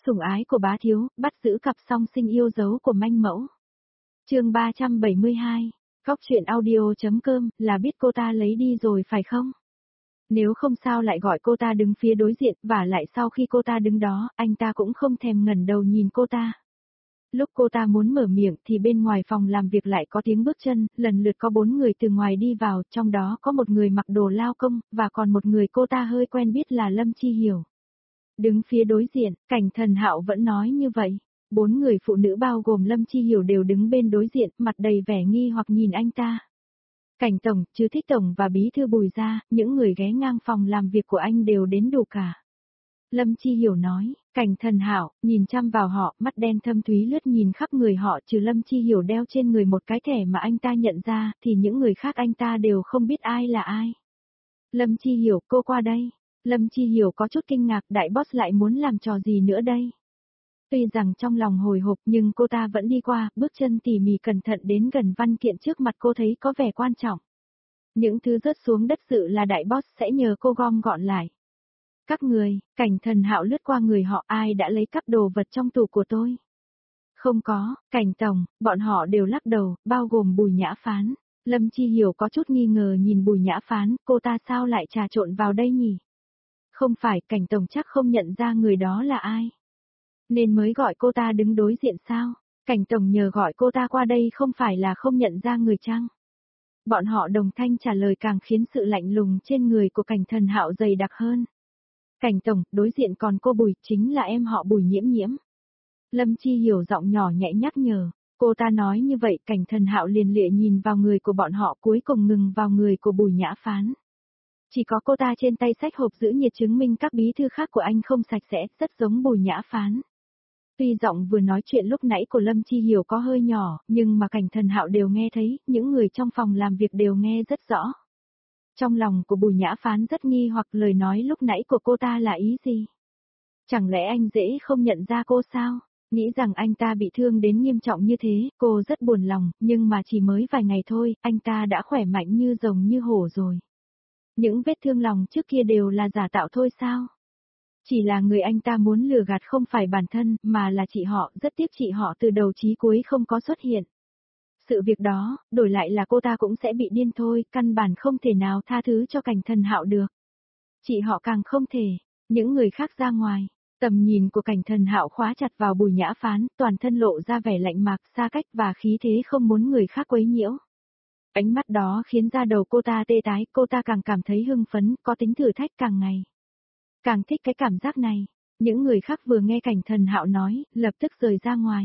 Sủng ái của bá thiếu, bắt giữ cặp song sinh yêu dấu của manh mẫu. Chương 372. Góc truyện audio.com, là biết cô ta lấy đi rồi phải không? Nếu không sao lại gọi cô ta đứng phía đối diện, và lại sau khi cô ta đứng đó, anh ta cũng không thèm ngẩng đầu nhìn cô ta. Lúc cô ta muốn mở miệng thì bên ngoài phòng làm việc lại có tiếng bước chân, lần lượt có 4 người từ ngoài đi vào, trong đó có một người mặc đồ lao công, và còn một người cô ta hơi quen biết là Lâm Chi Hiểu. Đứng phía đối diện, Cảnh Thần Hạo vẫn nói như vậy. 4 người phụ nữ bao gồm Lâm Chi Hiểu đều đứng bên đối diện, mặt đầy vẻ nghi hoặc nhìn anh ta. Cảnh Tổng, Trứ Thích Tổng và Bí Thư Bùi ra, những người ghé ngang phòng làm việc của anh đều đến đủ cả. Lâm Chi Hiểu nói, Cảnh Thần Hạo, nhìn chăm vào họ, mắt đen thâm thúy lướt nhìn khắp người họ, trừ Lâm Chi Hiểu đeo trên người một cái thẻ mà anh ta nhận ra, thì những người khác anh ta đều không biết ai là ai. Lâm Chi Hiểu, cô qua đây. Lâm Chi Hiểu có chút kinh ngạc, đại boss lại muốn làm trò gì nữa đây? Tuy rằng trong lòng hồi hộp nhưng cô ta vẫn đi qua, bước chân tỉ mỉ cẩn thận đến gần văn kiện trước mặt cô thấy có vẻ quan trọng. Những thứ rớt xuống đất dự là đại boss sẽ nhờ cô gom gọn lại. Các người, Cảnh Thần Hạo lướt qua người họ, ai đã lấy cắp đồ vật trong tủ của tôi? Không có, Cảnh Tổng, bọn họ đều lắc đầu, bao gồm Bùi Nhã Phán. Lâm Chi Hiểu có chút nghi ngờ nhìn Bùi Nhã Phán, cô ta sao lại trà trộn vào đây nhỉ? Không phải, Cảnh Tổng chắc không nhận ra người đó là ai. Nên mới gọi cô ta đứng đối diện sao? Cảnh Tổng nhờ gọi cô ta qua đây không phải là không nhận ra người chăng? Bọn họ đồng thanh trả lời càng khiến sự lạnh lùng trên người của Cảnh Thần Hạo dày đặc hơn. Cảnh Tổng, đối diện còn cô Bùi, chính là em họ Bùi Nhiễm Nhiễm. Lâm Chi Hiểu giọng nhỏ nhẹ nhắc nhở. Cô ta nói như vậy, Cảnh Thần Hạo liền lịa nhìn vào người của bọn họ, cuối cùng ngừng vào người của Bùi Nhã Phán. Chỉ có cô ta trên tay xách hộp giữ nhiệt chứng minh các bí thư khác của anh không sạch sẽ, rất giống Bùi Nhã Phán. Tuy giọng vừa nói chuyện lúc nãy của Lâm Chi Hiểu có hơi nhỏ, nhưng mà Cảnh Thần Hạo đều nghe thấy, những người trong phòng làm việc đều nghe rất rõ. Trong lòng của Bùi Nhã Phán rất nghi hoặc lời nói lúc nãy của cô ta là ý gì? Chẳng lẽ anh dễ không nhận ra cô sao? Nghĩ rằng anh ta bị thương đến nghiêm trọng như thế, cô rất buồn lòng, nhưng mà chỉ mới vài ngày thôi, anh ta đã khỏe mạnh như rồng như hổ rồi. Những vết thương lòng trước kia đều là giả tạo thôi sao? Chỉ là người anh ta muốn lừa gạt không phải bản thân, mà là chị họ, rất tiếc chị họ từ đầu chí cuối không có xuất hiện. Sự việc đó, đổi lại là cô ta cũng sẽ bị điên thôi, căn bản không thể nào tha thứ cho Cảnh Thần Hạo được. Chị họ càng không thể, những người khác ra ngoài. Tầm nhìn của Cảnh Thần Hạo khóa chặt vào Bùi Nhã Phán, toàn thân lộ ra vẻ lạnh mạc, xa cách và khí thế không muốn người khác quấy nhiễu. Ánh mắt đó khiến da đầu cô ta tê tái, cô ta càng cảm thấy hưng phấn, có tính thử thách càng ngày. Càng thích cái cảm giác này. Những người khác vừa nghe Cảnh Thần Hạo nói, lập tức rời ra ngoài.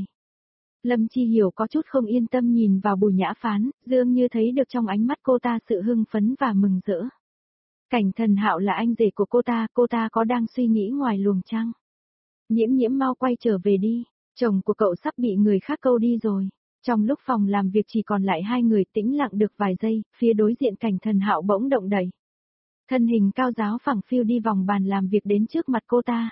Lâm Chi Hiểu có chút không yên tâm nhìn vào Bùi Nhã Phán, dường như thấy được trong ánh mắt cô ta sự hưng phấn và mừng rỡ. Cảnh Thần Hạo là anh rể của cô ta có đang suy nghĩ ngoài luồng chăng? Nhiễm Nhiễm mau quay trở về đi, chồng của cậu sắp bị người khác câu đi rồi. Trong lúc phòng làm việc chỉ còn lại 2 người tĩnh lặng được vài giây, phía đối diện Cảnh Thần Hạo bỗng động đậy. Thân hình cao giáo phẳng phiu đi vòng bàn làm việc đến trước mặt cô ta.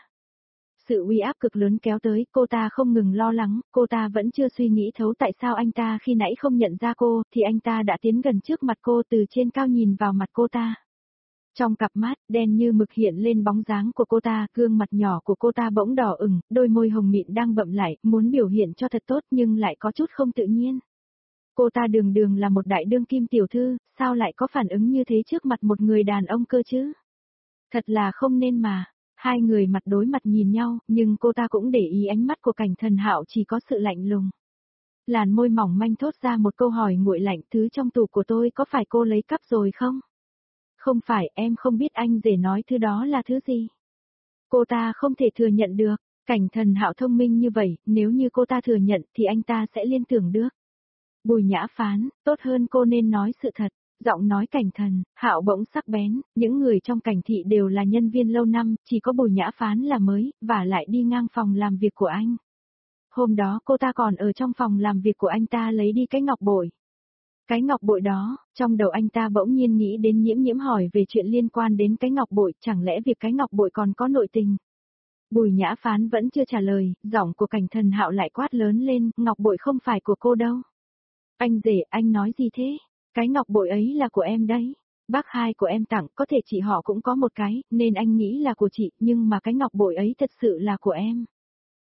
Sự uy áp cực lớn kéo tới, cô ta không ngừng lo lắng, cô ta vẫn chưa suy nghĩ thấu tại sao anh ta khi nãy không nhận ra cô, thì anh ta đã tiến gần trước mặt cô từ trên cao nhìn vào mặt cô ta. Trong cặp mắt, đen như mực hiện lên bóng dáng của cô ta, gương mặt nhỏ của cô ta bỗng đỏ ửng, đôi môi hồng mịn đang bậm lại, muốn biểu hiện cho thật tốt nhưng lại có chút không tự nhiên. Cô ta đường là một đại đương kim tiểu thư, sao lại có phản ứng như thế trước mặt một người đàn ông cơ chứ? Thật là không nên mà. 2 người mặt đối mặt nhìn nhau, nhưng cô ta cũng để ý ánh mắt của Cảnh Thần Hạo chỉ có sự lạnh lùng. Làn môi mỏng manh thốt ra một câu hỏi nguội lạnh, thứ trong tủ của tôi có phải cô lấy cắp rồi không? Không phải, em không biết anh rể nói thứ đó là thứ gì. Cô ta không thể thừa nhận được, Cảnh Thần Hạo thông minh như vậy, nếu như cô ta thừa nhận thì anh ta sẽ liên tưởng được. Bùi Nhã Phán, tốt hơn cô nên nói sự thật. Giọng nói Cảnh Thần Hạo bỗng sắc bén, những người trong Cảnh thị đều là nhân viên lâu năm, chỉ có Bùi Nhã Phán là mới, và lại đi ngang phòng làm việc của anh. Hôm đó cô ta còn ở trong phòng làm việc của anh ta lấy đi cái ngọc bội. Cái ngọc bội đó, trong đầu anh ta bỗng nhiên nghĩ đến Nhiễm Nhiễm hỏi về chuyện liên quan đến cái ngọc bội, chẳng lẽ việc cái ngọc bội còn có nội tình. Bùi Nhã Phán vẫn chưa trả lời, giọng của Cảnh Thần Hạo lại quát lớn lên, ngọc bội không phải của cô đâu. Anh rể, anh nói gì thế? Cái ngọc bội ấy là của em đấy. Bác hai của em tặng, có thể chị họ cũng có một cái, nên anh nghĩ là của chị, nhưng mà cái ngọc bội ấy thật sự là của em.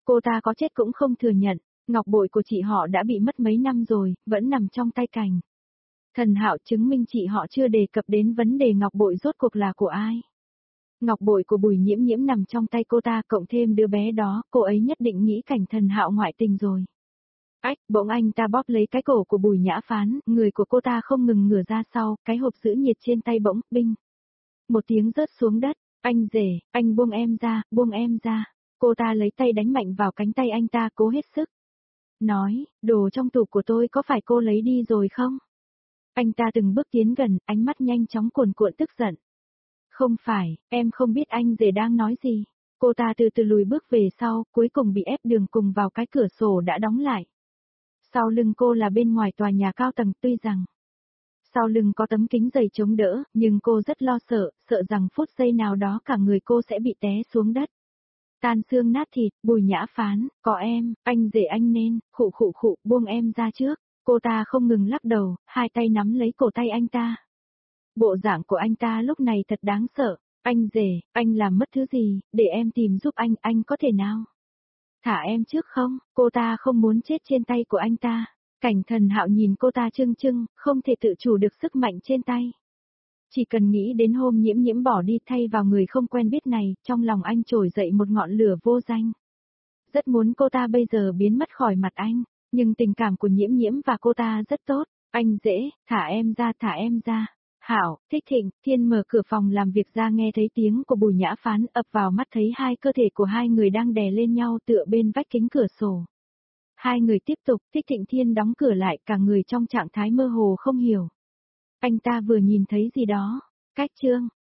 Cô ta có chết cũng không thừa nhận, ngọc bội của chị họ đã bị mất mấy năm rồi, vẫn nằm trong tay Cảnh. Thần Hạo chứng minh chị họ chưa đề cập đến vấn đề ngọc bội rốt cuộc là của ai. Ngọc bội của Bùi Nhiễm Nhiễm nằm trong tay cô ta cộng thêm đứa bé đó, cô ấy nhất định nghĩ Cảnh Thần Hạo ngoại tình rồi. Ách, bỗng anh ta bóp lấy cái cổ của Bùi Nhã Phán, người của cô ta không ngừng ngửa ra sau, cái hộp giữ nhiệt trên tay bỗng, binh. Một tiếng rớt xuống đất, anh rể, anh buông em ra, buông em ra. Cô ta lấy tay đánh mạnh vào cánh tay anh ta cố hết sức. Nói, đồ trong tủ của tôi có phải cô lấy đi rồi không? Anh ta từng bước tiến gần, ánh mắt nhanh chóng cuồn cuộn tức giận. Không phải, em không biết anh rể đang nói gì. Cô ta từ từ lùi bước về sau, cuối cùng bị ép đường cùng vào cái cửa sổ đã đóng lại. Sau lưng cô là bên ngoài tòa nhà cao tầng, tuy rằng sau lưng có tấm kính dày chống đỡ, nhưng cô rất lo sợ, sợ rằng phút giây nào đó cả người cô sẽ bị té xuống đất. Tan xương nát thịt, Bùi Nhã Phán, có em, anh rể anh nên, khụ, buông em ra trước. Cô ta không ngừng lắc đầu, hai tay nắm lấy cổ tay anh ta. Bộ dạng của anh ta lúc này thật đáng sợ. Anh rể, anh làm mất thứ gì, để em tìm giúp anh có thể nào? Thả em trước không, cô ta không muốn chết trên tay của anh ta. Cảnh Thần Hạo nhìn cô ta trưng trưng, không thể tự chủ được sức mạnh trên tay. Chỉ cần nghĩ đến hôm Nhiễm Nhiễm bỏ đi thay vào người không quen biết này, trong lòng anh trồi dậy một ngọn lửa vô danh. Rất muốn cô ta bây giờ biến mất khỏi mặt anh, nhưng tình cảm của Nhiễm Nhiễm và cô ta rất tốt. Anh dễ, thả em ra. Hảo, Thích Thịnh, Thiên mở cửa phòng làm việc ra nghe thấy tiếng của Bùi Nhã Phán ập vào mắt thấy hai cơ thể của hai người đang đè lên nhau tựa bên vách kính cửa sổ. Hai người tiếp tục, Thích Thịnh Thiên đóng cửa lại cả người trong trạng thái mơ hồ không hiểu. Anh ta vừa nhìn thấy gì đó. Cách chương.